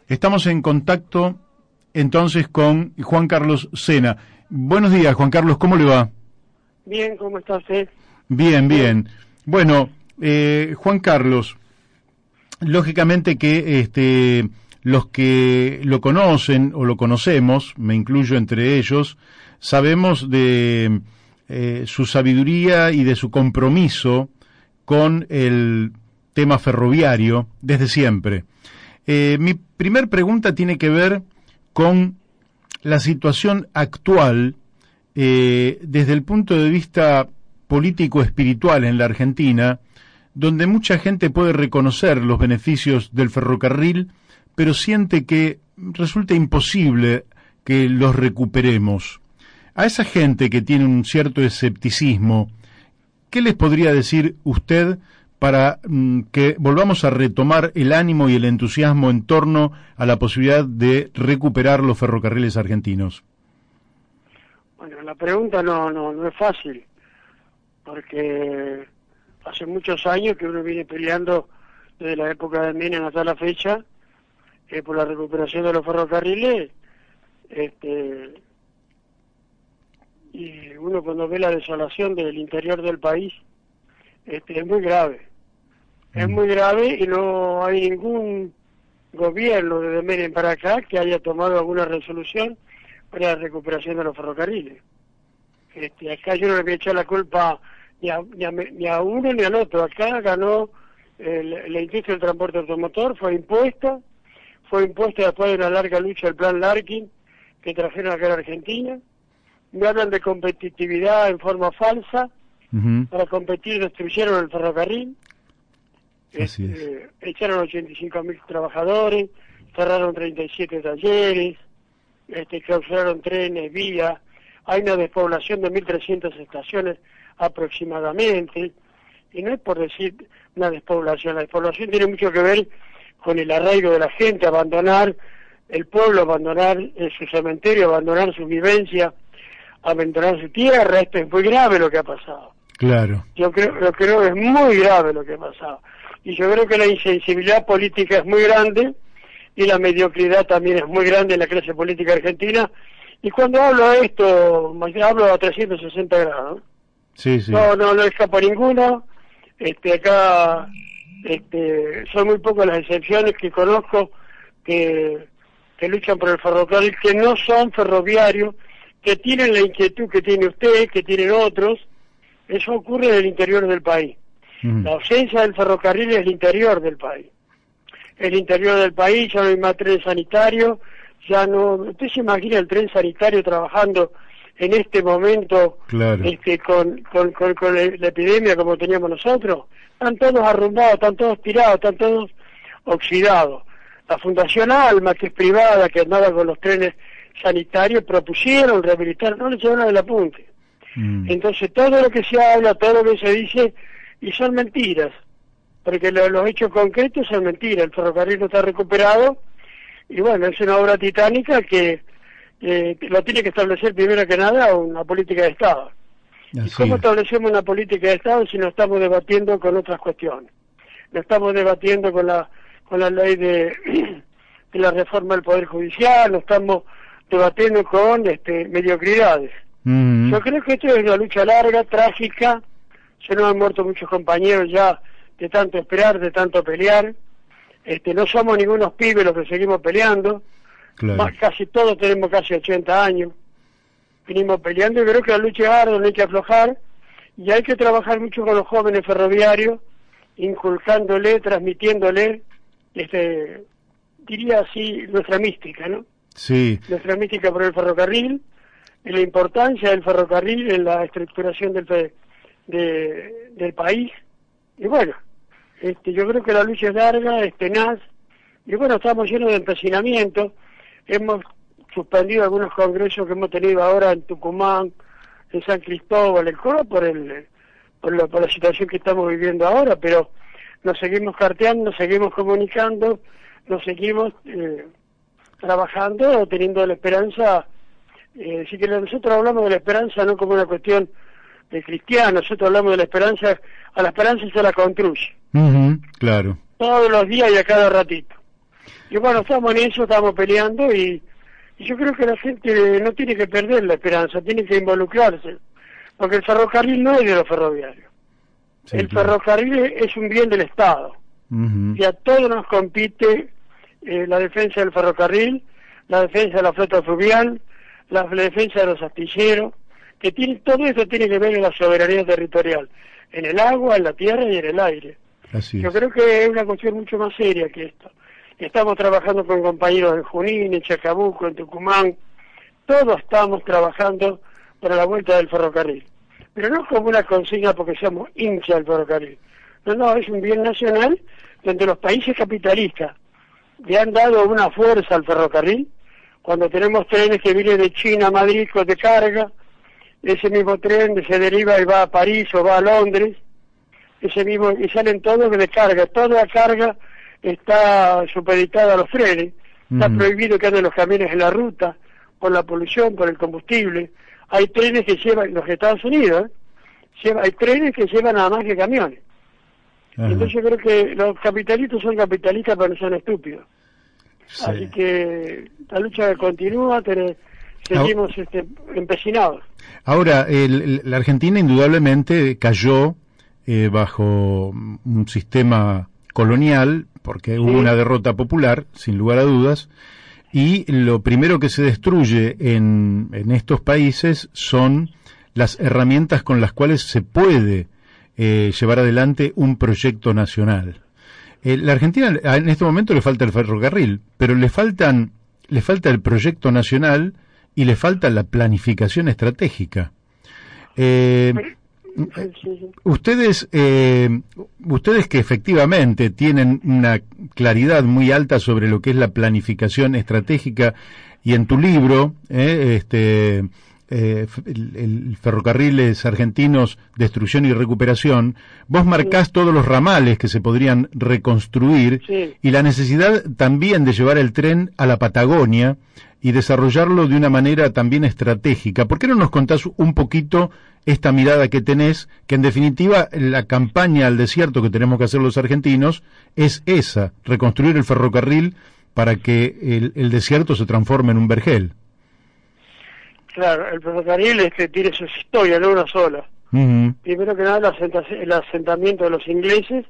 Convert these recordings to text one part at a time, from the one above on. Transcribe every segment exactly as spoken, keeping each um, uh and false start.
Estamos en contacto entonces con Juan Carlos Sena. Buenos días, Juan Carlos, ¿cómo le va? Bien, ¿cómo está usted? Bien, bien. Bueno, eh, Juan Carlos, lógicamente que este, los que lo conocen o lo conocemos, me incluyo entre ellos, sabemos de eh, su sabiduría y de su compromiso con el tema ferroviario desde siempre. Eh, mi primer pregunta tiene que ver con la situación actual eh, desde el punto de vista político-espiritual en la Argentina, donde mucha gente puede reconocer los beneficios del ferrocarril, pero siente que resulta imposible que los recuperemos. A esa gente que tiene un cierto escepticismo, ¿qué les podría decir usted para mm, que volvamos a retomar el ánimo y el entusiasmo en torno a la posibilidad de recuperar los ferrocarriles argentinos? Bueno, la pregunta no, no, no es fácil, porque hace muchos años que uno viene peleando desde la época de Menem hasta la fecha eh, por la recuperación de los ferrocarriles, este, y uno cuando ve la desolación del interior del país, este, es muy grave, mm. es muy grave y no hay ningún gobierno desde Menem para acá que haya tomado alguna resolución para la recuperación de los ferrocarriles. Este, acá yo no le voy a echar la culpa ni a, ni a, ni a uno ni al otro. Acá ganó el, la industria del transporte automotor, fue impuesta, fue impuesta después de una larga lucha el plan Larkin que trajeron acá a la Argentina. Me hablan de competitividad en forma falsa. Uh-huh. Para competir destruyeron el ferrocarril. Así es. Eh, echaron ochenta y cinco mil trabajadores, cerraron treinta y siete talleres, este, clausuraron trenes, vías. Hay una despoblación de mil trescientas estaciones aproximadamente, y no es por decir una despoblación, la despoblación tiene mucho que ver con el arraigo de la gente, abandonar el pueblo, abandonar eh, su cementerio, abandonar su vivencia, abandonar su tierra. Esto es muy grave lo que ha pasado. Claro. Yo creo, yo creo que es muy grave lo que ha pasado, y yo creo que la insensibilidad política es muy grande, y la mediocridad también es muy grande en la clase política argentina. Y cuando hablo de esto, hablo a trescientos sesenta grados. Sí, sí. No, no, no escapa ninguno. Este, acá, este, son muy pocas las excepciones que conozco que, que luchan por el ferrocarril, que no son ferroviarios, que tienen la inquietud que tiene usted, que tienen otros. Eso ocurre en el interior del país. Mm. La ausencia del ferrocarril es el interior del país. El interior del país, ya no hay más tren sanitario. Ya no, usted se imagina el tren sanitario trabajando en este momento, claro, este, con, con, con, con la epidemia como teníamos nosotros. Están todos arrumbados, están todos tirados, están todos oxidados. La Fundación Alma, que es privada, que andaba con los trenes sanitarios, propusieron rehabilitar, no le llevaron el apunte. Mm. Entonces todo lo que se habla, todo lo que se dice, y son mentiras, porque lo, los hechos concretos son mentiras. El ferrocarril no está recuperado. Y bueno, es una obra titánica que eh, lo tiene que establecer primero que nada una política de Estado. Así ¿Y cómo es. establecemos una política de Estado si no estamos debatiendo con otras cuestiones? No estamos debatiendo con la con la ley de, de la reforma del Poder Judicial, no estamos debatiendo con este, mediocridades. Mm-hmm. Yo creo que esto es una lucha larga, trágica. Se nos han muerto muchos compañeros ya de tanto esperar, de tanto pelear. Este, no somos ningunos pibes los que seguimos peleando, claro. Más, casi todos tenemos casi ochenta años, venimos peleando, y creo que la lucha es ardua, no hay que aflojar, y hay que trabajar mucho con los jóvenes ferroviarios, inculcándole, transmitiéndole, este, diría así, nuestra mística, ¿no? Sí. Nuestra mística por el ferrocarril, y la importancia del ferrocarril en la estructuración del, de, del país, y bueno, Este, yo creo que la lucha es larga, es tenaz, y bueno, estamos llenos de empecinamiento. Hemos suspendido algunos congresos que hemos tenido ahora en Tucumán, en San Cristóbal, en Córdoba, por, el, por, la, por la situación que estamos viviendo ahora, pero nos seguimos carteando, nos seguimos comunicando, nos seguimos eh, trabajando, teniendo la esperanza. Eh, así que nosotros hablamos de la esperanza no como una cuestión de cristiano, nosotros hablamos de la esperanza, a la esperanza se la construye. Uh-huh, claro. Todos los días y a cada ratito. Y bueno, estamos en eso, estamos peleando y, y yo creo que la gente no tiene que perder la esperanza, tiene que involucrarse, porque el ferrocarril no es de los ferroviarios. Sí, el claro. ferrocarril es un bien del Estado. Uh-huh. Y a todos nos compite eh, la defensa del ferrocarril, la defensa de la flota fluvial, la, la defensa de los astilleros, que tiene, todo eso tiene que ver en la soberanía territorial, en el agua, en la tierra y en el aire. Así Yo es. creo que es una cuestión mucho más seria que esto. Estamos trabajando con compañeros en Junín, en Chacabuco, en Tucumán. Todos estamos trabajando para la vuelta del ferrocarril. Pero no como una consigna porque seamos hinchas del ferrocarril. No, no, es un bien nacional donde los países capitalistas le han dado una fuerza al ferrocarril. Cuando tenemos trenes que vienen de China a Madrid de carga, ese mismo tren se deriva y va a París o va a Londres, ese mismo, y salen todos de carga. Toda la carga está supeditada a los trenes. Está mm. prohibido que anden los camiones en la ruta por la polución, por el combustible. Hay trenes que llevan, los Estados Unidos, ¿eh? Lleva, hay trenes que llevan nada más que camiones. Ajá. Entonces yo creo que los capitalistas son capitalistas pero no son estúpidos. Sí. Así que la lucha continúa, tenés, seguimos Ahora, este, empecinados. Ahora, el, la Argentina indudablemente cayó eh, bajo un sistema colonial, porque sí. hubo una derrota popular, sin lugar a dudas, y lo primero que se destruye en, en estos países son las herramientas con las cuales se puede eh, llevar adelante un proyecto nacional. Eh, la Argentina en este momento le falta el ferrocarril, pero le faltan, le falta el proyecto nacional y le falta la planificación estratégica. Eh, ustedes, eh, ustedes que efectivamente tienen una claridad muy alta sobre lo que es la planificación estratégica, y en tu libro, eh, este, eh, el, el Ferrocarriles Argentinos, Destrucción y Recuperación, vos marcás sí. todos los ramales que se podrían reconstruir sí. y la necesidad también de llevar el tren a la Patagonia y desarrollarlo de una manera también estratégica. ¿Por qué no nos contás un poquito esta mirada que tenés, que en definitiva la campaña al desierto que tenemos que hacer los argentinos es esa, reconstruir el ferrocarril para que el, el desierto se transforme en un vergel? Claro, el ferrocarril este, tiene sus historias, no una sola. Uh-huh. Primero que nada el, asenta- el asentamiento de los ingleses,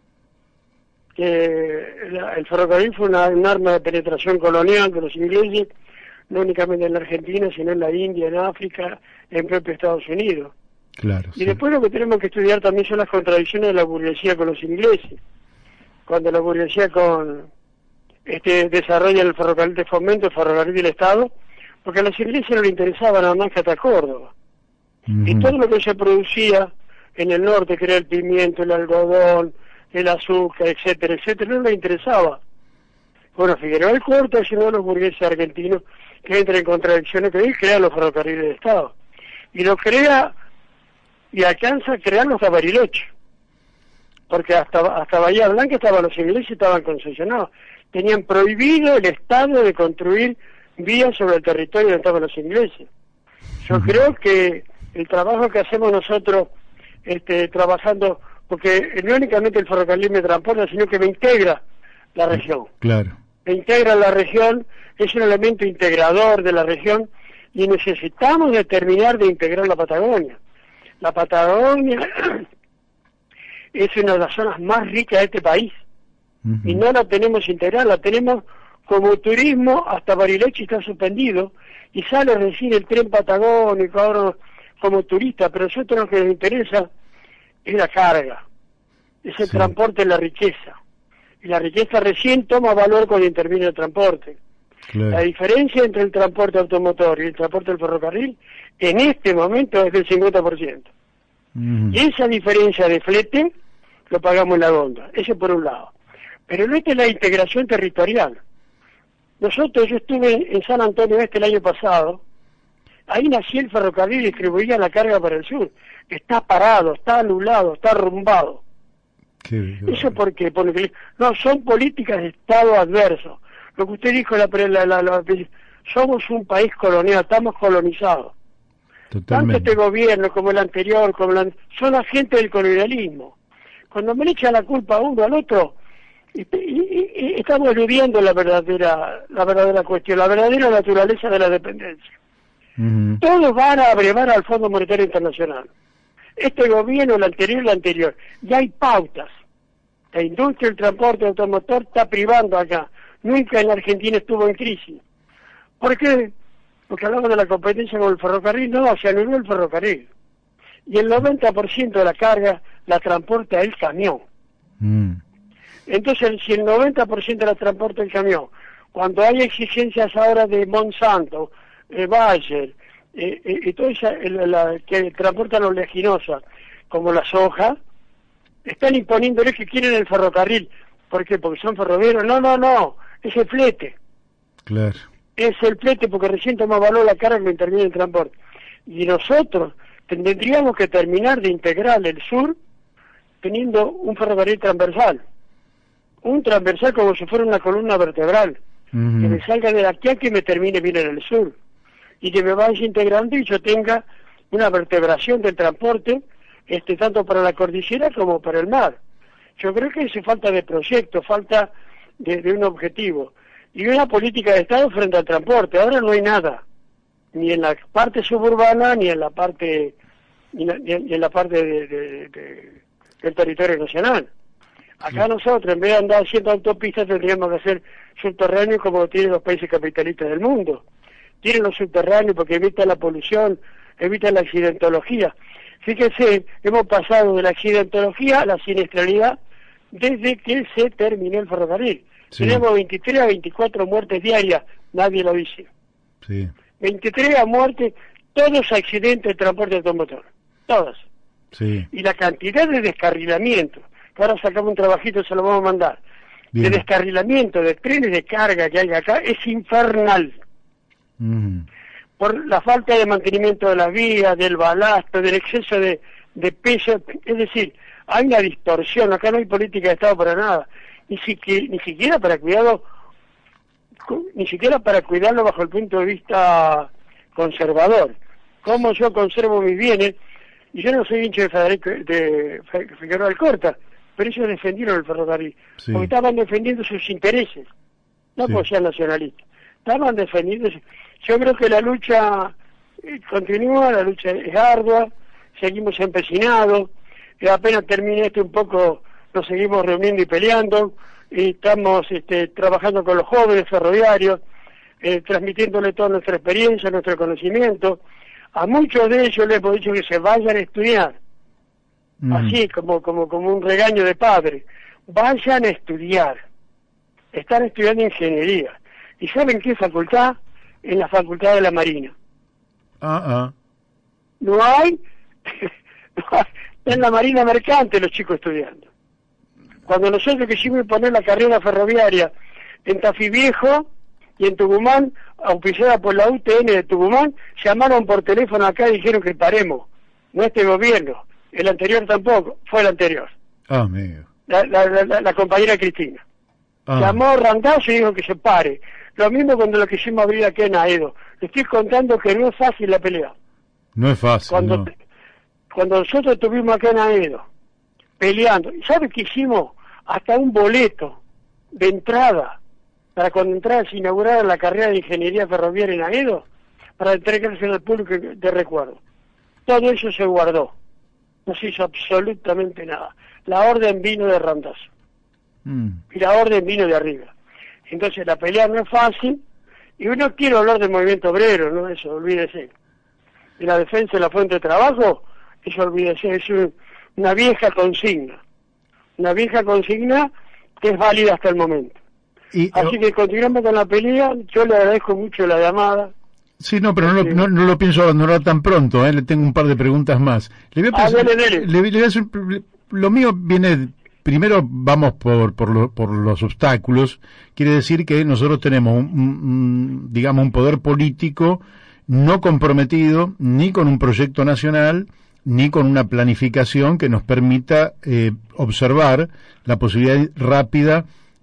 que la, el ferrocarril fue una, un arma de penetración colonial de los ingleses, no únicamente en la Argentina, sino en la India, en África, en propio Estados Unidos. Claro, y sí. después lo que tenemos que estudiar también son las contradicciones de la burguesía con los ingleses. Cuando la burguesía con este desarrolla el ferrocarril de fomento, el ferrocarril del Estado, porque a los ingleses no les interesaba nada más que hasta Córdoba. Uh-huh. Y todo lo que se producía en el norte, que era el pimiento, el algodón, el azúcar, etcétera, etcétera, no les interesaba. Bueno, Figueroa el Corto es uno de los burgueses argentinos que entra en contradicciones, que él crea los ferrocarriles de Estado. Y lo crea y alcanza a crear los de Bariloche. Porque hasta, hasta Bahía Blanca estaban los ingleses, estaban concesionados. Tenían prohibido el Estado de construir vías sobre el territorio donde estaban los ingleses. Yo uh-huh. creo que el trabajo que hacemos nosotros este, trabajando, porque no únicamente el ferrocarril me transporta, sino que me integra la región. Claro. Me integra la región, es un elemento integrador de la región y necesitamos de terminar de integrar la Patagonia. La Patagonia es una de las zonas más ricas de este país uh-huh. y no la tenemos integrada, la tenemos como turismo. Hasta Bariloche está suspendido y sale recién el tren patagónico ahora como turista, pero a nosotros lo que nos interesa es la carga, es el sí. transporte de la riqueza. Y la riqueza recién toma valor cuando interviene el transporte. Claro. La diferencia entre el transporte automotor y el transporte del ferrocarril en este momento es del cincuenta por ciento. Mm. Y esa diferencia de flete lo pagamos en la góndola, ese por un lado. Pero no es la integración territorial. Nosotros, yo estuve en San Antonio Este el año pasado, ahí nació el ferrocarril y distribuía la carga para el sur. Está parado, está anulado, está arrumbado. Qué ¿Eso por qué? Porque no, son políticas de Estado adverso. Lo que usted dijo, la, la, la, la, somos un país colonial, estamos colonizados. Totalmente. Tanto este gobierno como el anterior, como la, son agentes del colonialismo. Cuando me le echan la culpa a uno al otro, Y, y, y estamos eludiendo la verdadera, la verdadera cuestión, la verdadera naturaleza de la dependencia. Uh-huh. Todos van a abrevar al Fondo Monetario Internacional. Este gobierno, el anterior, el anterior. Ya hay pautas. La industria del transporte automotor está privando acá. Nunca en la Argentina estuvo en crisis. ¿Por qué? Porque hablamos de la competencia con el ferrocarril. No, se anuló el ferrocarril. Y el noventa por ciento de la carga la transporta el camión. Mm. Entonces, si el noventa por ciento la transporta el camión, cuando hay exigencias ahora de Monsanto, eh, Bayer, eh, eh, y todo esa, la, la, que transportan la oleaginosa, como la soja, están imponiéndoles que quieren el ferrocarril. ¿Por qué? Porque son ferroviarios. No, no, no, es el flete. Claro. Es el flete porque recién toma valor la carga que interviene el transporte. Y nosotros tendríamos que terminar de integrar el sur teniendo un ferrocarril transversal. Un transversal como si fuera una columna vertebral. Uh-huh. Que me salga de aquí a que me termine bien en el sur. Y que me vaya integrando y yo tenga una vertebración del transporte, este tanto para la cordillera como para el mar. Yo creo que hace falta de proyecto, falta de, de un objetivo. Y una política de Estado frente al transporte. Ahora no hay nada. Ni en la parte suburbana, ni en la parte ni, ni en la parte de, de, de, del territorio nacional. Acá sí. Nosotros, en vez de andar haciendo autopistas, tendríamos que hacer subterráneos como lo tienen los países capitalistas del mundo. Tienen los subterráneos porque evitan la polución, evitan la accidentología. Fíjense, hemos pasado de la accidentología a la siniestralidad desde que se terminó el ferrocarril. Sí. Tenemos veintitrés a veinticuatro muertes diarias, nadie lo dice. Sí. veintitrés a muertes, todos accidentes de transporte automotor, todos. Sí. Y la cantidad de descarrilamiento, que ahora sacamos un trabajito, se lo vamos a mandar, Bien. de descarrilamiento de trenes de carga que hay acá, es infernal. Uh-huh. Por la falta de mantenimiento de las vías, del balasto, del exceso de, de peso, es decir, hay una distorsión, acá no hay política de Estado para nada, ni, siquiera, ni siquiera para cuidado, ni siquiera para cuidarlo bajo el punto de vista conservador. ¿Cómo yo conservo mis bienes? Y yo no soy hincha de Federico, de Figueroa Alcorta, pero ellos defendieron el ferrocarril, sí. porque estaban defendiendo sus intereses, no sí. porque sean nacionalistas, estaban defendiendo. Yo creo que la lucha eh, continúa, la lucha es ardua, seguimos empecinados, y apenas termine esto un poco, nos seguimos reuniendo y peleando, y estamos este, trabajando con los jóvenes ferroviarios, eh, transmitiéndole toda nuestra experiencia, nuestro conocimiento. A muchos de ellos les hemos dicho que se vayan a estudiar, mm. así como, como, como un regaño de padre. Vayan a estudiar. Están estudiando ingeniería. ¿Y saben qué facultad? En la Facultad de la Marina. Uh-uh. No hay, no hay, en la Marina Mercante los chicos estudiando. Cuando nosotros quisimos poner la carrera ferroviaria en Tafí Viejo y en Tucumán, auspiciada por la U T N de Tucumán, llamaron por teléfono acá y dijeron que paremos. No este gobierno, el anterior tampoco, fue el anterior. Ah, amigo. La, la, la, la compañera Cristina. Ah. Llamó Randazzo y dijo que se pare. Lo mismo cuando lo quisimos abrir aquí en Aedo. Le estoy contando que no es fácil la pelea. No es fácil, Cuando, no. cuando nosotros estuvimos acá en Aedo, peleando, ¿y sabe qué hicimos? Hasta un boleto de entrada, para cuando entrara se inaugurara la carrera de Ingeniería Ferroviaria en Aedo, para entregarse al público de recuerdo. Todo eso se guardó. No se hizo absolutamente nada. La orden vino de Randazzo. Mm. Y la orden vino de arriba. Entonces la pelea no es fácil, y uno quiere hablar del movimiento obrero, ¿no? Eso, olvídese. Y la defensa de la fuente de trabajo, eso olvídese, es un, una vieja consigna. Una vieja consigna que es válida hasta el momento. Y, Así que continuamos con la pelea, yo le agradezco mucho la llamada. Sí, no, pero no, sí. no, no lo pienso abandonar tan pronto, ¿eh? Le tengo un par de preguntas más. Le voy a ah, dele, dele. Le, le voy a hacer, lo mío viene... Primero vamos por por, lo, por los obstáculos. Quiere decir que nosotros tenemos un, un, digamos un poder político no comprometido ni con un proyecto nacional ni con una planificación que nos permita eh, observar la posibilidad rápida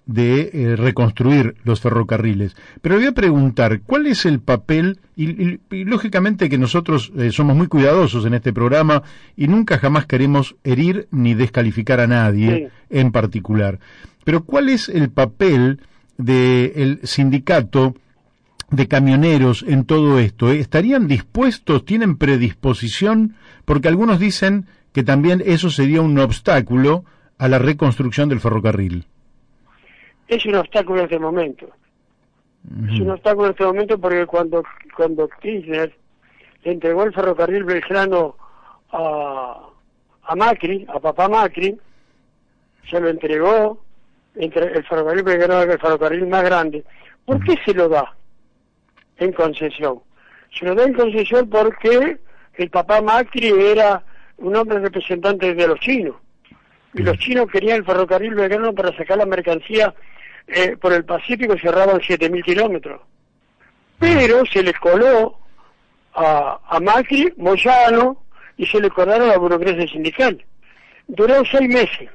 de eh, reconstruir los ferrocarriles. Pero le voy a preguntar, ¿cuál es el papel? Y, y, y lógicamente que nosotros eh, somos muy cuidadosos en este programa y nunca jamás queremos herir ni descalificar a nadie sí. en particular. Pero ¿cuál es el papel del sindicato de camioneros en todo esto? ¿Estarían dispuestos, tienen predisposición? Porque algunos dicen que también eso sería un obstáculo a la reconstrucción del ferrocarril. Es un obstáculo en este momento. Uh-huh. Es un obstáculo en este momento porque cuando cuando Kirchner le entregó el ferrocarril Belgrano a, a Macri, a papá Macri, se lo entregó, entre el ferrocarril Belgrano, el ferrocarril más grande. ¿Por uh-huh. qué se lo da en concesión? Se lo da en concesión porque el papá Macri era un hombre representante de los chinos. Y los chinos querían el ferrocarril Belgrano para sacar la mercancía eh, por el Pacífico, cerraban siete mil kilómetros. Pero se le coló a, a Macri, Moyano, y se le colaron a la burocracia sindical. Duró seis meses.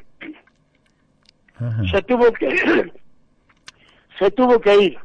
Ajá. Se tuvo que se tuvo que ir.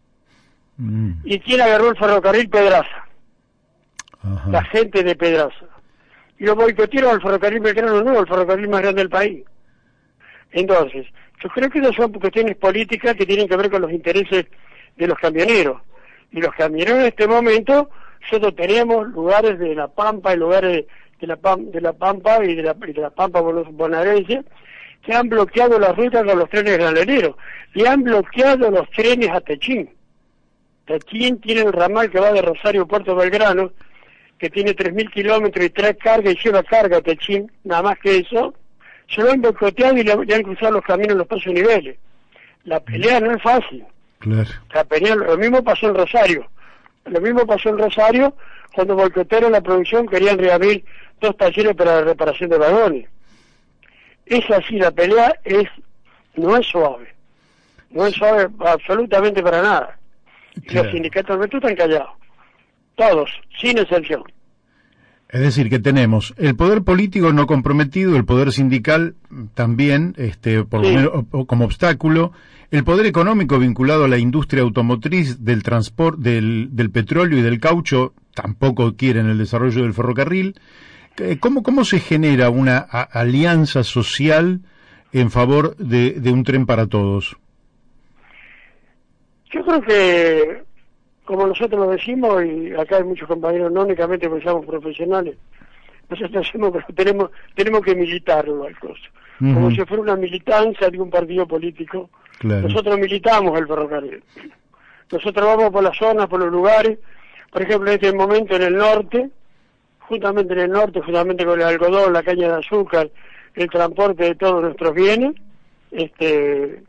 Mm. ¿Y quién agarró el ferrocarril? Pedraza. Ajá. La gente de Pedraza. Y lo boicotearon al ferrocarril Belgrano Nuevo, el ferrocarril más grande del país. Entonces, yo creo que esas son cuestiones políticas que tienen que ver con los intereses de los camioneros. Y los camioneros en este momento, nosotros tenemos lugares de La Pampa y lugares de la, Pam, de la Pampa y de la, y de la Pampa bonaerense que han bloqueado las rutas con los trenes graneros. Y han bloqueado los trenes a Techín. Techín tiene el ramal que va de Rosario a Puerto Belgrano, que tiene tres mil kilómetros y trae carga y lleva carga a Techín, nada más que eso. Se lo han boicoteado y le, le han cruzado los caminos en los pasos niveles. La pelea no es fácil. Claro. La pelea, lo mismo pasó en Rosario. Lo mismo pasó en Rosario cuando boicotearon la producción, querían reabrir dos talleres para la reparación de vagones. Es así, la pelea es no es suave. No es suave absolutamente para nada. Y claro. Los sindicatos nuestros están callados. Todos, sin excepción. Es decir, que tenemos el poder político no comprometido, el poder sindical también, este, por sí. lo menos como obstáculo, el poder económico vinculado a la industria automotriz, del transporte, del, del petróleo y del caucho, tampoco quieren el desarrollo del ferrocarril. ¿Cómo, cómo se genera una a, alianza social en favor de, de un tren para todos? Yo creo que, como nosotros lo decimos, y acá hay muchos compañeros, no únicamente porque somos profesionales, nosotros decimos que tenemos tenemos que militarlo al costo. Uh-huh. Como si fuera una militancia de un partido político. Claro. Nosotros militamos el ferrocarril. Nosotros vamos por las zonas, por los lugares. Por ejemplo, en este momento en el norte, justamente en el norte, justamente con el algodón, la caña de azúcar, el transporte de todos nuestros bienes, este,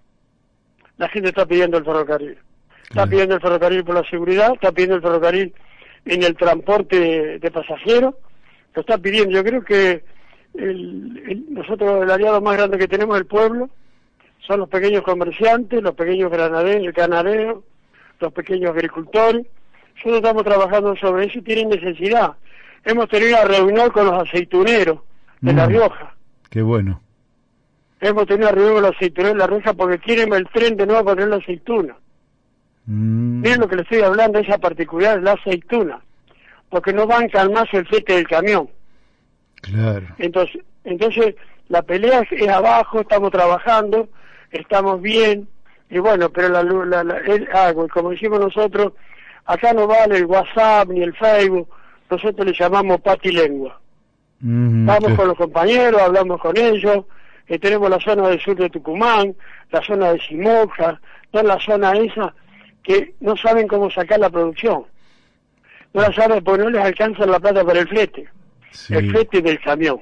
la gente está pidiendo el ferrocarril. Está claro. pidiendo el ferrocarril por la seguridad, está pidiendo el ferrocarril en el transporte de, de pasajeros, lo está pidiendo. Yo creo que el, el, nosotros el aliado más grande que tenemos es el pueblo, son los pequeños comerciantes, los pequeños granaderos, ganaderos, los pequeños agricultores. Nosotros estamos trabajando sobre eso y tienen necesidad. Hemos tenido una reunión con los aceituneros de mm, La Rioja. Qué bueno. Hemos tenido una reunión con los aceituneros de La Rioja porque quieren el tren de nuevo para tener la aceituna. Mm. Miren lo que le estoy hablando, esa particularidad, la aceituna. Porque no bancan más el flete del camión. Claro. Entonces, entonces la pelea es, es abajo, estamos trabajando, estamos bien, y bueno, pero la, la, la el, ah, como decimos nosotros, acá no vale el WhatsApp ni el Facebook, nosotros le llamamos patilengua. Mm, Vamos sí. con los compañeros, hablamos con ellos, eh, tenemos la zona del sur de Tucumán, la zona de Simoja, toda la zona esa que no saben cómo sacar la producción. No la saben porque no les alcanza la plata para el flete. Sí. El flete del camión.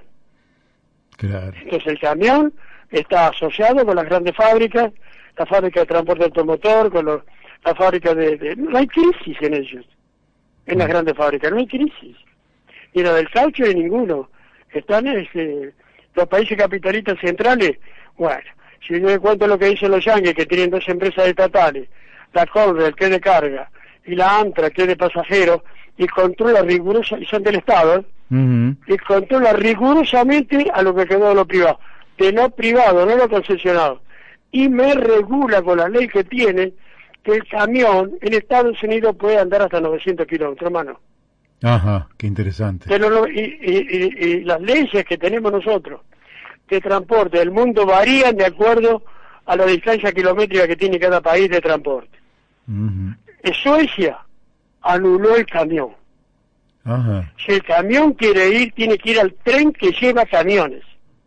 Claro. Entonces el camión está asociado con las grandes fábricas, la fábrica de transporte automotor, con los, la fábrica de, de... No hay crisis en ellos, en las grandes fábricas, no hay crisis. Ni la del caucho ni ninguno. Están este, los países capitalistas centrales, bueno, si yo me cuento lo que dicen los yanquis, que tienen dos empresas estatales, la Conrail, que es de carga, y la Amtrak, que es de pasajeros, y controla rigurosa, y son del Estado, ¿eh? Uh-huh. Y controla rigurosamente a lo que quedó de lo privado, de lo privado, no lo concesionado, y me regula con la ley que tiene que el camión en Estados Unidos puede andar hasta novecientos kilómetros, hermano. Ajá, qué interesante. Pero, y, y, y, y las leyes que tenemos nosotros de transporte del mundo varían de acuerdo a la distancia kilométrica que tiene cada país de transporte. Uh-huh. En Suecia anuló el camión. Ajá. Si el camión quiere ir, tiene que ir al tren que lleva camiones.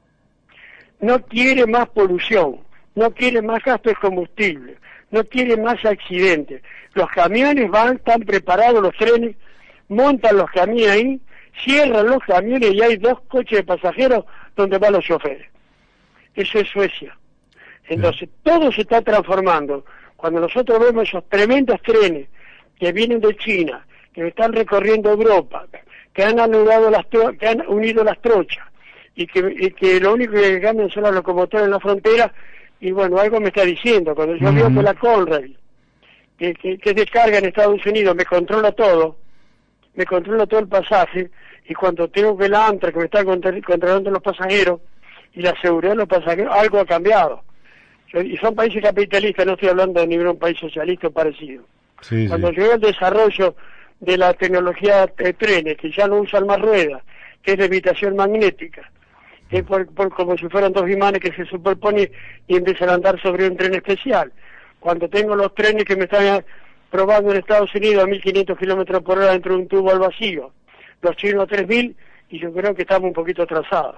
No quiere más polución, no quiere más gasto de combustible, no quiere más accidentes. Los camiones van, están preparados, los trenes, montan los camiones ahí, cierran los camiones y hay dos coches de pasajeros donde van los choferes. Eso es Suecia. Entonces, sí, todo se está transformando. Cuando nosotros vemos esos tremendos trenes que vienen de China, que están recorriendo Europa, que han anulado las tro- que han unido las trochas, y que, y que lo único que cambian son las locomotoras en la frontera, y bueno, algo me está diciendo, cuando yo uh-huh. veo que la Conrail, que, que, que descarga en Estados Unidos, me controla todo, me controla todo el pasaje, y cuando tengo que la ANTRA, que me está controlando los pasajeros, y la seguridad de los pasajeros, algo ha cambiado. Y son países capitalistas, no estoy hablando de ningún país socialista o parecido. Sí, cuando sí. yo veo el desarrollo de la tecnología de trenes, que ya no usan más ruedas, que es de levitación magnética, que es por, por, como si fueran dos imanes que se superponen y empiezan a andar sobre un tren especial. Cuando tengo los trenes que me están probando en Estados Unidos a mil quinientos kilómetros por hora dentro de un tubo al vacío, los chinos a tres mil, y yo creo que estamos un poquito atrasados.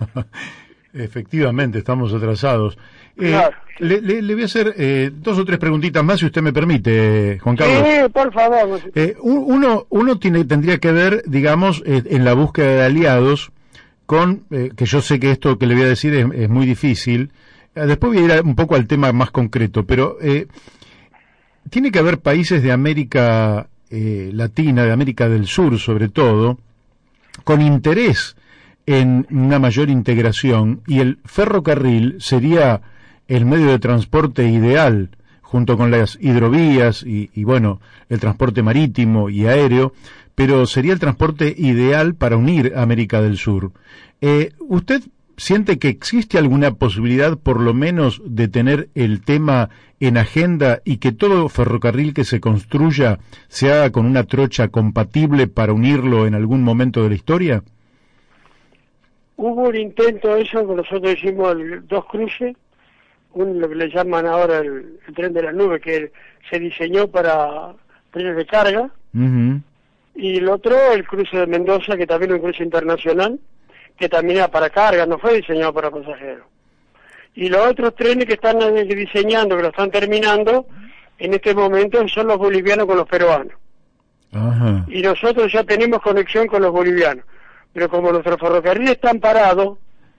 Efectivamente, estamos atrasados. Eh, claro. le, le, le voy a hacer eh, dos o tres preguntitas más, si usted me permite, Juan Carlos. Sí, por favor. Eh, uno uno tiene, tendría que ver, digamos, eh, en la búsqueda de aliados, con, eh, que yo sé que esto que le voy a decir es, es muy difícil. Eh, después voy a ir a, un poco al tema más concreto, pero eh, tiene que haber países de América eh, Latina, de América del Sur sobre todo, con interés en una mayor integración, y el ferrocarril sería el medio de transporte ideal, junto con las hidrovías y, y bueno, el transporte marítimo y aéreo, pero sería el transporte ideal para unir América del Sur. Eh, ¿Usted siente que existe alguna posibilidad, por lo menos, de tener el tema en agenda y que todo ferrocarril que se construya se haga con una trocha compatible para unirlo en algún momento de la historia? Hubo un intento de eso, que nosotros hicimos el, dos cruces, uno lo que le llaman ahora el, el tren de la nube, que se diseñó para trenes de carga, uh-huh. y el otro, el cruce de Mendoza, que también es un cruce internacional, que también era para carga, no fue diseñado para pasajeros. Y los otros trenes que están diseñando, que lo están terminando, en este momento son los bolivianos con los peruanos. Uh-huh. Y nosotros ya tenemos conexión con los bolivianos. Pero como nuestros ferrocarriles están parados,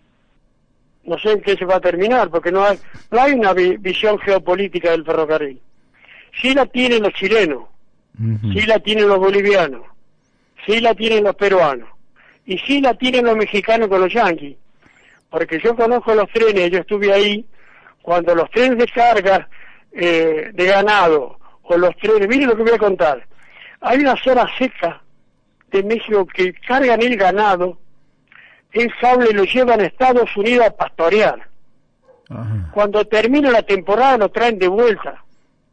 no sé en qué se va a terminar, porque no hay, no hay una vi- visión geopolítica del ferrocarril. Sí la tienen los chilenos, uh-huh. sí la tienen los bolivianos, sí la tienen los peruanos, y sí la tienen los mexicanos con los yanquis, porque yo conozco los trenes, yo estuve ahí, cuando los trenes de carga eh, de ganado, o los trenes, miren lo que voy a contar, hay una zona seca de México que cargan el ganado en jaula y lo llevan a Estados Unidos a pastorear. Ajá. Cuando termina la temporada lo traen de vuelta.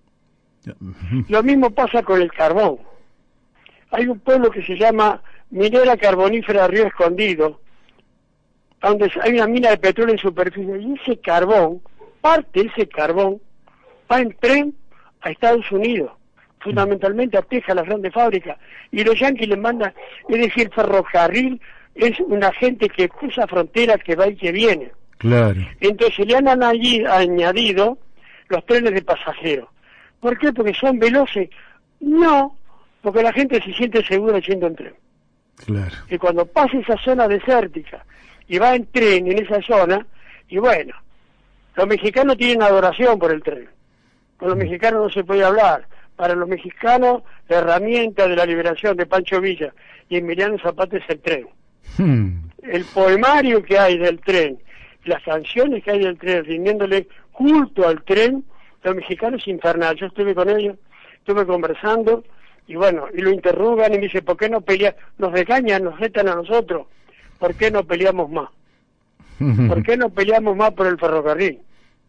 Lo mismo pasa con el carbón. Hay un pueblo que se llama Minera Carbonífera Río Escondido, donde hay una mina de petróleo en superficie, y ese carbón, parte de ese carbón, va en tren a Estados Unidos, fundamentalmente a Texas, las grandes fábricas, y los yanquis les mandan, es decir, el ferrocarril es una gente que cruza fronteras, que va y que viene. Claro. Entonces le han allí añadido los trenes de pasajeros. ¿Por qué? ¿Porque son veloces? No, porque la gente se siente segura yendo en tren. Claro. Y cuando pasa esa zona desértica y va en tren en esa zona, y bueno, los mexicanos tienen adoración por el tren. Con los mexicanos no se puede hablar. Para los mexicanos, la herramienta de la liberación de Pancho Villa y Emiliano Zapata es el tren. Hmm. El poemario que hay del tren, las canciones que hay del tren, rindiéndole culto al tren, los mexicanos es infernal. Yo estuve con ellos, estuve conversando, y bueno, y lo interrogan y me dice, ¿por qué no pelean? Nos regañan, nos retan a nosotros. ¿Por qué no peleamos más? ¿Por qué no peleamos más por el ferrocarril?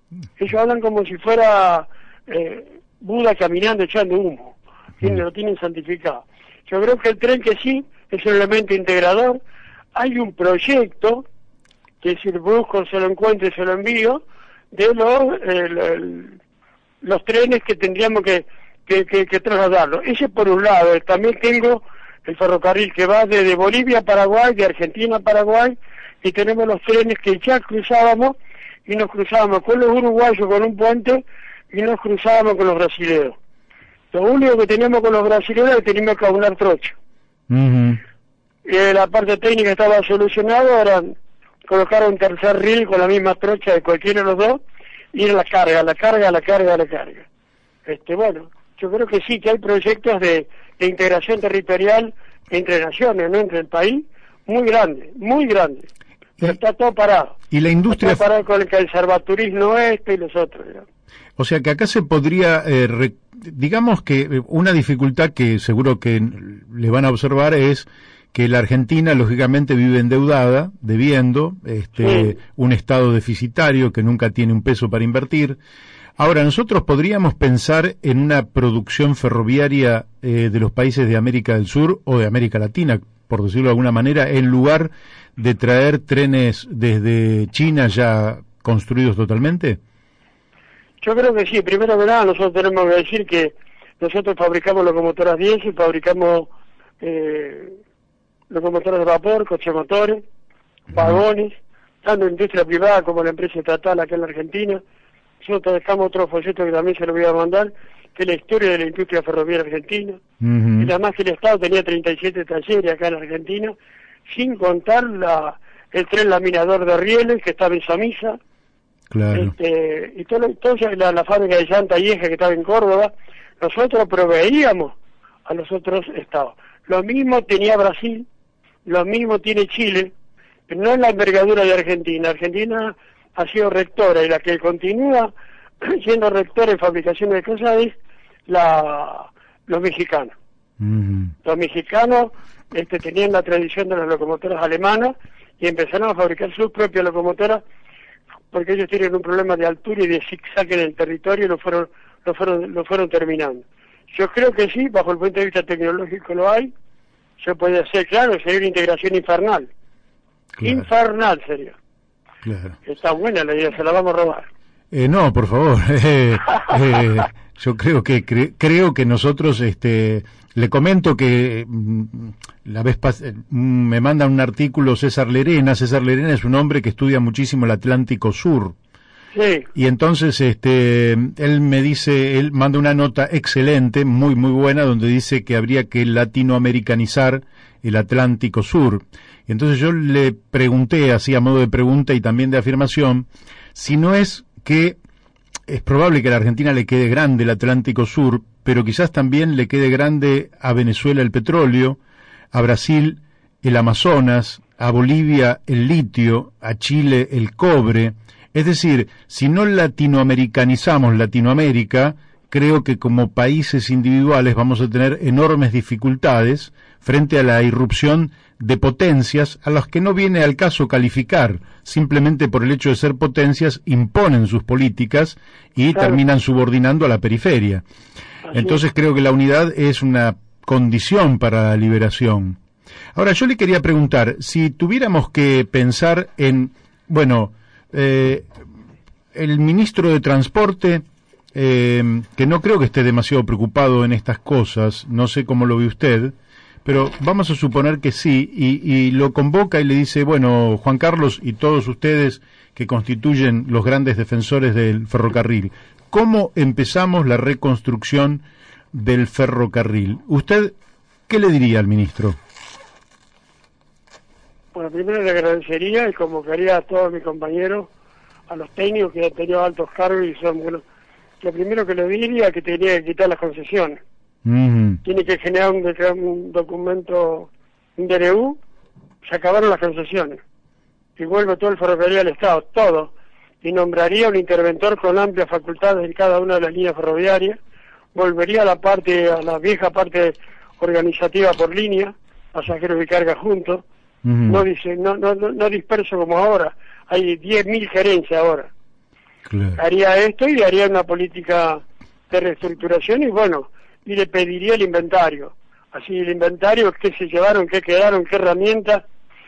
Ellos hablan como si fuera eh, Buda caminando echando humo, y lo tienen santificado. Yo creo que el tren que sí es un elemento integrador. Hay un proyecto que si lo busco, se lo encuentro y se lo envío, de los el, el, los trenes que tendríamos que, que, que, que trasladarlo. Ese por un lado. También tengo el ferrocarril que va desde Bolivia a Paraguay, de Argentina a Paraguay, y tenemos los trenes que ya cruzábamos, y nos cruzábamos con los uruguayos con un puente, y nos cruzábamos con los brasileños. Lo único que teníamos con los brasileños es que teníamos que aunar trocho. Uh-huh. Y la parte técnica estaba solucionada, ahora colocar un tercer ril con la misma trocha de cualquiera de los dos, y la carga, la carga, la carga, la carga. Este, bueno, yo creo que sí, que hay proyectos de, de integración territorial entre naciones, no entre el país, muy grande, muy grande. Pero está todo parado. Y la industria... Está parado con el conservaturismo este y los otros, digamos. O sea que acá se podría, eh, re, digamos que una dificultad que seguro que le van a observar es que la Argentina lógicamente vive endeudada, debiendo, este, sí. un Estado deficitario que nunca tiene un peso para invertir. Ahora, nosotros podríamos pensar en una producción ferroviaria eh, de los países de América del Sur o de América Latina, por decirlo de alguna manera, en lugar de traer trenes desde China ya construidos totalmente. Yo creo que sí. Primero que nada, nosotros tenemos que decir que nosotros fabricamos locomotoras diésel, fabricamos eh, locomotoras de vapor, cochemotores, vagones, tanto en industria privada como en la empresa estatal acá en la Argentina. Nosotros dejamos otro folleto que también se lo voy a mandar, que es la historia de la industria ferroviaria argentina. Uh-huh. Y además que el Estado tenía treinta y siete talleres acá en la Argentina, sin contar la, el tren laminador de rieles que estaba en Samisa. Claro. Este, y todo, todo la, la fábrica de llanta y eje que estaba en Córdoba, nosotros proveíamos a los otros estados. Lo mismo tenía Brasil, lo mismo tiene Chile, pero no en la envergadura de Argentina. Argentina ha sido rectora, y la que continúa siendo rectora en fabricación de cosas es la, los mexicanos. Uh-huh. Los mexicanos este, tenían la tradición de las locomotoras alemanas y empezaron a fabricar sus propias locomotoras porque ellos tienen un problema de altura y de zigzag en el territorio y lo fueron, lo fueron, lo fueron terminando. Yo creo que sí, bajo el punto de vista tecnológico lo hay. Se puede hacer, claro, sería una integración infernal. Claro. Infernal sería. Claro. Está buena la idea, se la vamos a robar. Eh, no, por favor. Eh, eh, yo creo que cre, creo que nosotros, este, le comento que mm, la vez pas mm, me mandan un artículo César Lerena. César Lerena es un hombre que estudia muchísimo el Atlántico Sur. Sí. Y entonces, este, él me dice, él manda una nota excelente, muy muy buena, donde dice que habría que latinoamericanizar el Atlántico Sur. Y entonces yo le pregunté, así a modo de pregunta y también de afirmación, si no es que es probable que a la Argentina le quede grande el Atlántico Sur, pero quizás también le quede grande a Venezuela el petróleo, a Brasil el Amazonas, a Bolivia el litio, a Chile el cobre. Es decir, si no latinoamericanizamos Latinoamérica, creo que como países individuales vamos a tener enormes dificultades frente a la irrupción de potencias a las que no viene al caso calificar, simplemente por el hecho de ser potencias imponen sus políticas y claro. terminan subordinando a la periferia. Así Entonces es. creo que la unidad es una condición para la liberación. Ahora yo le quería preguntar, si tuviéramos que pensar en, bueno, eh, el ministro de Transporte, eh, que no creo que esté demasiado preocupado en estas cosas, no sé cómo lo ve usted, pero vamos a suponer que sí, y, y lo convoca y le dice, bueno, Juan Carlos y todos ustedes que constituyen los grandes defensores del ferrocarril, ¿cómo empezamos la reconstrucción del ferrocarril? ¿Usted qué le diría al ministro? Bueno, primero le agradecería y convocaría a todos mis compañeros, a los técnicos que han tenido altos cargos y son buenos. Lo primero que le diría es que tenía que quitar las concesiones. Uh-huh. Tiene que generar un, un documento, un D N U, se acabaron las concesiones y vuelve todo el ferrocarril al Estado, todo, y nombraría un interventor con amplias facultades en cada una de las líneas ferroviarias, volvería a la parte, a la vieja parte organizativa por línea, pasajeros y carga juntos, uh-huh. no, dice, no, no, no, no disperso como ahora, hay diez mil gerencias ahora. Claro. Haría esto y haría una política de reestructuración y bueno, y le pediría el inventario. Así el inventario, qué se llevaron, qué quedaron, qué herramientas,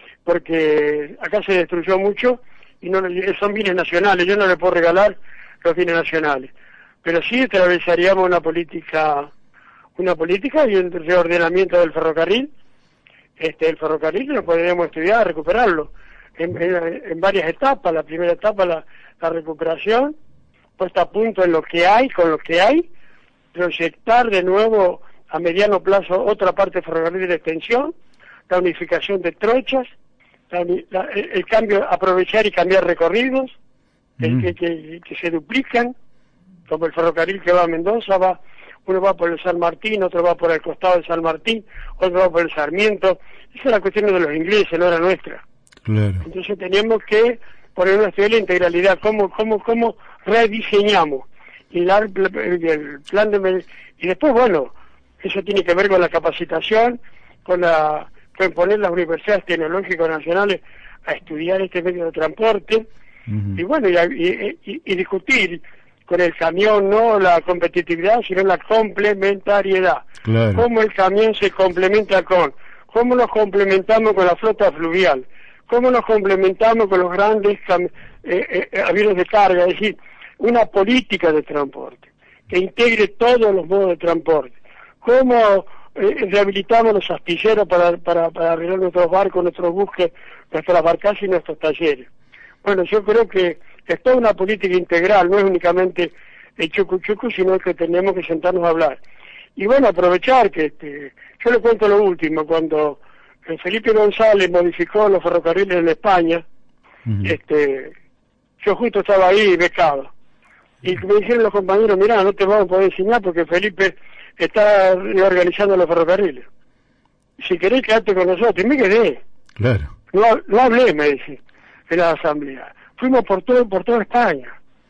porque acá se destruyó mucho y no son bienes nacionales, yo no le puedo regalar los bienes nacionales. Pero sí atravesaríamos una política, una política y un reordenamiento del ferrocarril. Este, el ferrocarril lo podríamos estudiar, recuperarlo en, en, en varias etapas. La primera etapa, la, la recuperación, puesta a punto en lo que hay, con lo que hay, proyectar de nuevo a mediano plazo otra parte del ferrocarril de extensión, la unificación de trochas, la, la, el, el cambio, aprovechar y cambiar recorridos, mm. el, que, que, que se duplican, como el ferrocarril que va a Mendoza, va uno va por el San Martín, otro va por el costado del San Martín, otro va por el Sarmiento. Esa es la cuestión de los ingleses, no era nuestra. Claro. Entonces teníamos que poner una estudio de la integralidad, cómo, cómo, cómo rediseñamos y la, el plan de... Y después, bueno, eso tiene que ver con la capacitación, con la con poner las universidades tecnológicas nacionales a estudiar este medio de transporte, uh-huh. y bueno, y, y, y, y discutir con el camión, no la competitividad, sino la complementariedad. Claro. Cómo el camión se complementa con, cómo nos complementamos con la flota fluvial, cómo nos complementamos con los grandes cam eh, eh, aviones de carga, es decir, una política de transporte que integre todos los modos de transporte. Cómo eh, rehabilitamos los astilleros para, para, para arreglar nuestros barcos, nuestros buques, nuestras barcazas y nuestros talleres. Bueno, yo creo que es toda una política integral, no es únicamente el chucu chucu, sino que tenemos que sentarnos a hablar. Y bueno, aprovechar que, este, yo le cuento lo último, cuando Felipe González modificó los ferrocarriles en España, uh-huh. este, yo justo estaba ahí becado. Y me dijeron los compañeros, mirá, no te vamos a poder enseñar porque Felipe está organizando los ferrocarriles. Si querés, quedate con nosotros. Y me quedé. Claro. No, no hablé, me dice, en la asamblea. Fuimos por todo, por toda España.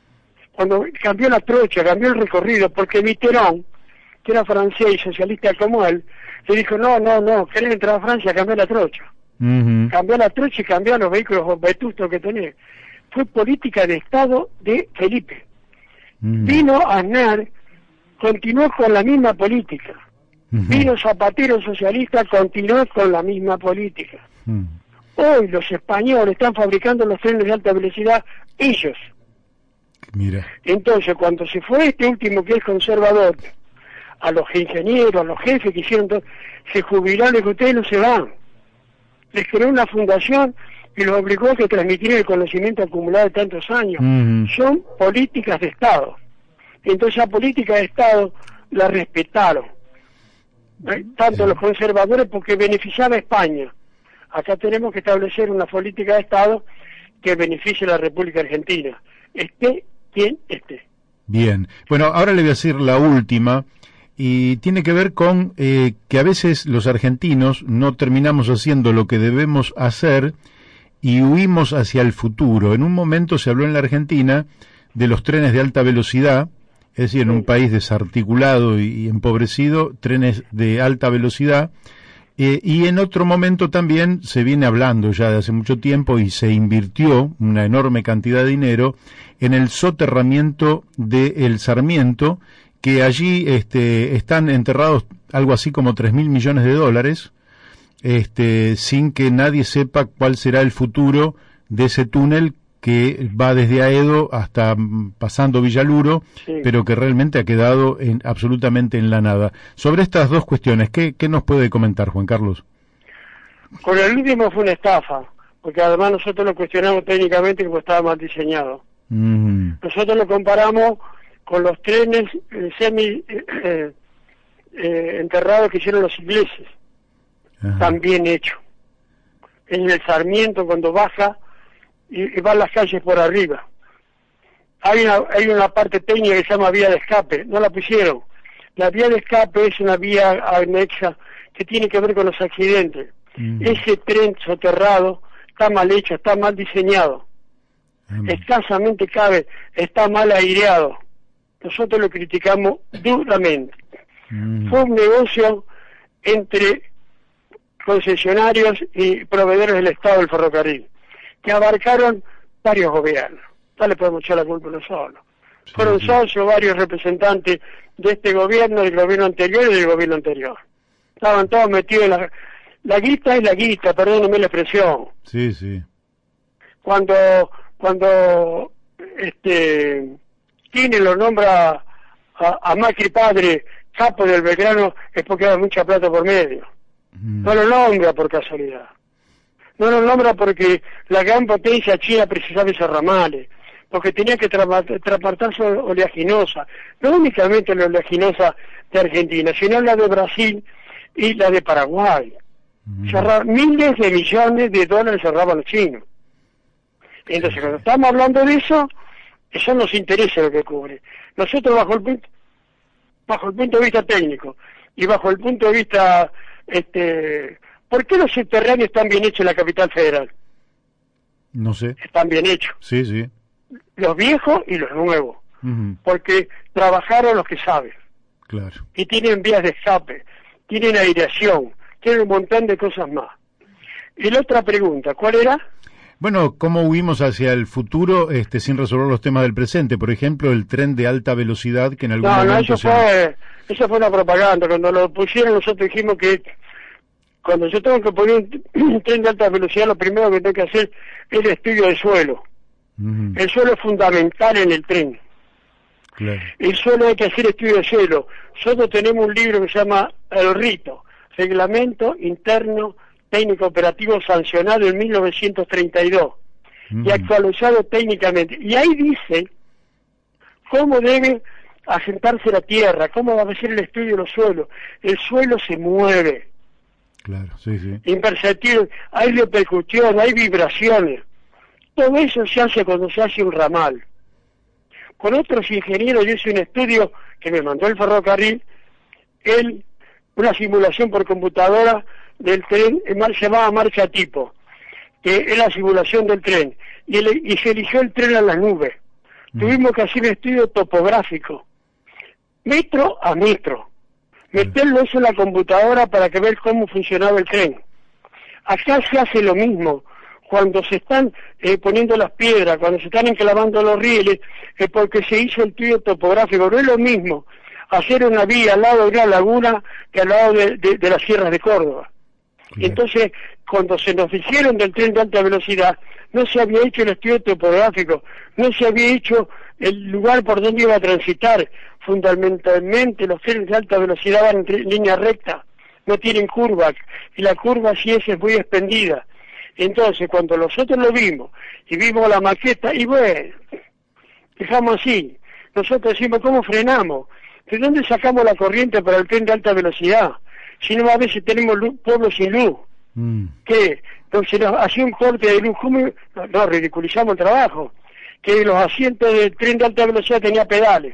Cuando cambió la trocha, cambió el recorrido, porque Mitterrand, que era francés y socialista como él, le dijo, no, no, no, querés entrar a Francia, cambió la trocha. Uh-huh. Cambió la trocha y cambió los vehículos vetustos que tenía. Fue política de Estado de Felipe. Uh-huh. Vino Aznar, continuó con la misma política. Uh-huh. Vino Zapatero socialista, continuó con la misma política. Uh-huh. Hoy los españoles están fabricando los trenes de alta velocidad, ellos. Mira. Entonces, cuando se fue este último que es conservador, a los ingenieros, a los jefes que hicieron todo, se jubilaron y que ustedes no se van. Les creó una fundación y los obligó a que transmitieran el conocimiento acumulado de tantos años. Uh-huh. Son políticas de Estado. Entonces, esa política de Estado la respetaron. ¿Eh? Tanto uh-huh. los conservadores porque beneficiaba a España. Acá tenemos que establecer una política de Estado que beneficie a la República Argentina, esté quien esté. Bien, bueno, ahora le voy a decir la última, y tiene que ver con eh, que a veces los argentinos no terminamos haciendo lo que debemos hacer y huimos hacia el futuro. En un momento se habló en la Argentina de los trenes de alta velocidad, es decir, en un país desarticulado y empobrecido, trenes de alta velocidad. Eh, y en otro momento también se viene hablando ya de hace mucho tiempo y se invirtió una enorme cantidad de dinero en el soterramiento del Sarmiento, que allí este, están enterrados algo así como tres mil millones de dólares, este, sin que nadie sepa cuál será el futuro de ese túnel que va desde Aedo hasta pasando Villaluro, sí. pero que realmente ha quedado en, absolutamente en la nada. Sobre estas dos cuestiones, ¿qué, qué nos puede comentar, Juan Carlos? Con el último fue una estafa, porque además nosotros lo cuestionamos técnicamente como estaba mal diseñado. Mm. Nosotros lo comparamos con los trenes eh, semi eh, eh, enterrados que hicieron los ingleses. Ajá. También hecho. En el Sarmiento, cuando baja, y, y van las calles por arriba. Hay una, hay una parte técnica que se llama vía de escape, no la pusieron. La vía de escape es una vía anexa que tiene que ver con los accidentes. Mm. Ese tren soterrado está mal hecho, está mal diseñado. Mm. Escasamente cabe, está mal aireado. Nosotros lo criticamos duramente. Mm. Fue un negocio entre concesionarios y proveedores del Estado del ferrocarril, que abarcaron varios gobiernos. no le podemos echar la culpa a uno solo. Sí, Fueron sí. socios varios representantes de este gobierno, del gobierno anterior y del gobierno anterior. Estaban todos metidos en la... La guita es la guita, perdónenme la expresión. Sí, sí. Cuando, cuando, este, Tini lo nombra a, a Macri padre, capo del Belgrano, es porque hay mucha plata por medio. Mm. No lo nombra por casualidad. No lo nombra porque la gran potencia china precisaba esos ramales, porque tenía que tra- transportar su oleaginosa, no únicamente la oleaginosa de Argentina, sino la de Brasil y la de Paraguay. Mm. Cerrar, miles de millones de dólares cerraban los chinos. Entonces, Sí, cuando sí. estamos hablando de eso, eso nos interesa lo que cubre. Nosotros, bajo el punto, bajo el punto de vista técnico y bajo el punto de vista, este, ¿por qué los subterráneos están bien hechos en la capital federal? No sé. Están bien hechos, Sí, sí. los viejos y los nuevos, Ujú. porque trabajaron los que saben Claro. y tienen vías de escape, tienen aireación, tienen un montón de cosas más. Y la otra pregunta, ¿cuál era? Bueno, ¿cómo huimos hacia el futuro este, sin resolver los temas del presente? Por ejemplo, el tren de alta velocidad que en algún No, no, momento eso se... fue, eso fue una propaganda. Cuando lo pusieron nosotros dijimos que cuando yo tengo que poner un, un tren de alta velocidad, lo primero que tengo que hacer es el estudio del suelo. Ujú. El suelo es fundamental en el tren. Claro. El suelo hay que hacer estudio de suelo. Nosotros tenemos un libro que se llama El Rito, Reglamento Interno Técnico Operativo sancionado en mil novecientos treinta y dos Ujú. y actualizado técnicamente. Y ahí dice cómo debe asentarse la tierra, cómo va a ser el estudio de los suelos. El suelo se mueve, Claro, sí, sí. imperceptible, hay repercusión, hay vibraciones. Todo eso se hace cuando se hace un ramal. Con otros ingenieros yo hice un estudio que me mandó el ferrocarril, él, una simulación por computadora del tren, eh, mar- se llamaba marcha tipo, que es la simulación del tren, y, ele- y se eligió el tren a las nubes. Mm. Tuvimos que hacer un estudio topográfico, metro a metro, meterlo eso en la computadora para que ver cómo funcionaba el tren. Acá se hace lo mismo, cuando se están eh, poniendo las piedras, cuando se están enclavando los rieles, es porque se hizo el estudio topográfico. No es lo mismo hacer una vía al lado de una laguna que al lado de, de, de las sierras de Córdoba. Claro. Entonces, cuando se nos dijeron del tren de alta velocidad, no se había hecho el estudio topográfico, no se había hecho el lugar por donde iba a transitar. Fundamentalmente, los trenes de alta velocidad van en tre- línea recta, no tienen curvas, y la curva sí es, es muy expendida. Entonces, cuando nosotros lo vimos, y vimos la maqueta, y bueno, dejamos así. Nosotros decimos, ¿cómo frenamos? ¿De dónde sacamos la corriente para el tren de alta velocidad? Si no, a veces tenemos luz, pueblos sin luz. Mm. ¿Qué? Entonces nos hacía un corte de luz. ¿Cómo? No, no, ridiculizamos el trabajo. Que los asientos del tren de alta velocidad tenía pedales.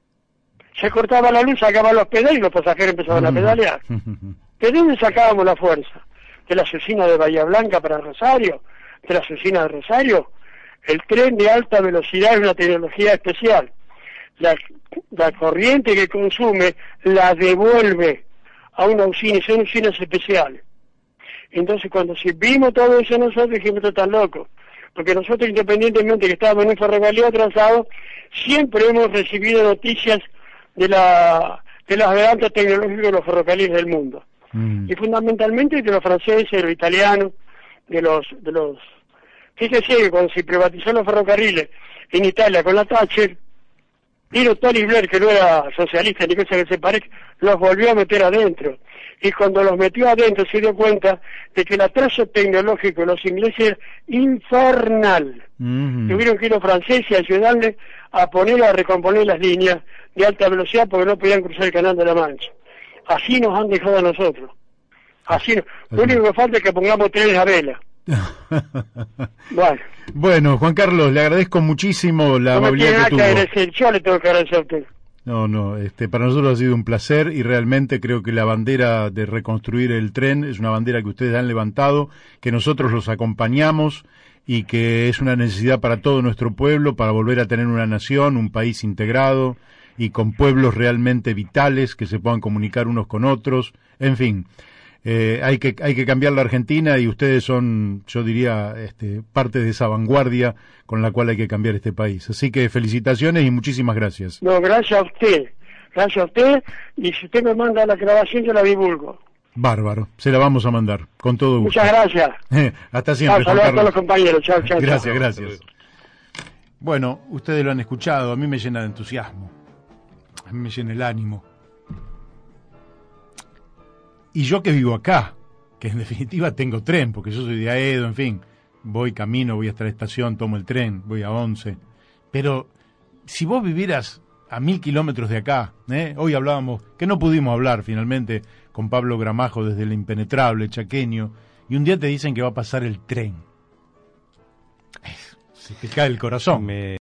Se cortaba la luz, sacaban los pedales y los pasajeros empezaban a pedalear. ¿De dónde sacábamos la fuerza? ¿De las usinas de Bahía Blanca para Rosario? ¿De las usinas de Rosario? El tren de alta velocidad es una tecnología especial. La, la corriente que consume la devuelve a una usina, y son usinas especiales. Entonces, cuando si vimos todo eso nosotros dijimos, esto está loco. Porque nosotros, independientemente que estábamos en un ferrocarril atrasado, siempre hemos recibido noticias de la de los adelantos tecnológicos de los ferrocarriles del mundo. Mm. Y fundamentalmente de los franceses, de los italianos, de los... de los Fíjese que cuando se privatizó los ferrocarriles en Italia con la Thatcher, vino Tony Blair, que no era socialista ni cosa que se parezca, los volvió a meter adentro. Y cuando los metió adentro se dio cuenta de que el atraso tecnológico de los ingleses era infernal. Mhm. Tuvieron que ir los franceses a ayudarle a poner, a recomponer las líneas de alta velocidad porque no podían cruzar el Canal de la Mancha. Así nos han dejado a nosotros. Así, no- lo único que falta es que pongamos trenes a vela. Bueno, Bueno, Juan Carlos, le agradezco muchísimo la no me tiene amabilidad nada que que tuvo. agradecer, yo le tengo que agradecer a usted. No, no, este, para nosotros ha sido un placer y realmente creo que la bandera de reconstruir el tren es una bandera que ustedes han levantado, que nosotros los acompañamos y que es una necesidad para todo nuestro pueblo, para volver a tener una nación, un país integrado y con pueblos realmente vitales que se puedan comunicar unos con otros, en fin. eh, hay que hay que cambiar la Argentina y ustedes son, yo diría, este, parte de esa vanguardia con la cual hay que cambiar este país. Así que felicitaciones y muchísimas gracias. No, gracias a usted, gracias a usted, y si usted me manda la grabación yo la divulgo. Bárbaro, se la vamos a mandar, con todo gusto. Muchas gracias. Hasta siempre, Chao, saludos a todos los compañeros, chao, chao. Gracias, chao. gracias. Bueno, ustedes lo han escuchado, a mí me llena de entusiasmo, a mí me llena el ánimo. Y yo que vivo acá, que en definitiva tengo tren, porque yo soy de Aedo, en fin, voy camino, voy hasta la estación, tomo el tren, voy a once. Pero si vos vivieras a mil kilómetros de acá, ¿eh? Hoy hablábamos, que no pudimos hablar finalmente con Pablo Gramajo desde el impenetrable chaqueño, y un día te dicen que va a pasar el tren. Se te cae el corazón. Me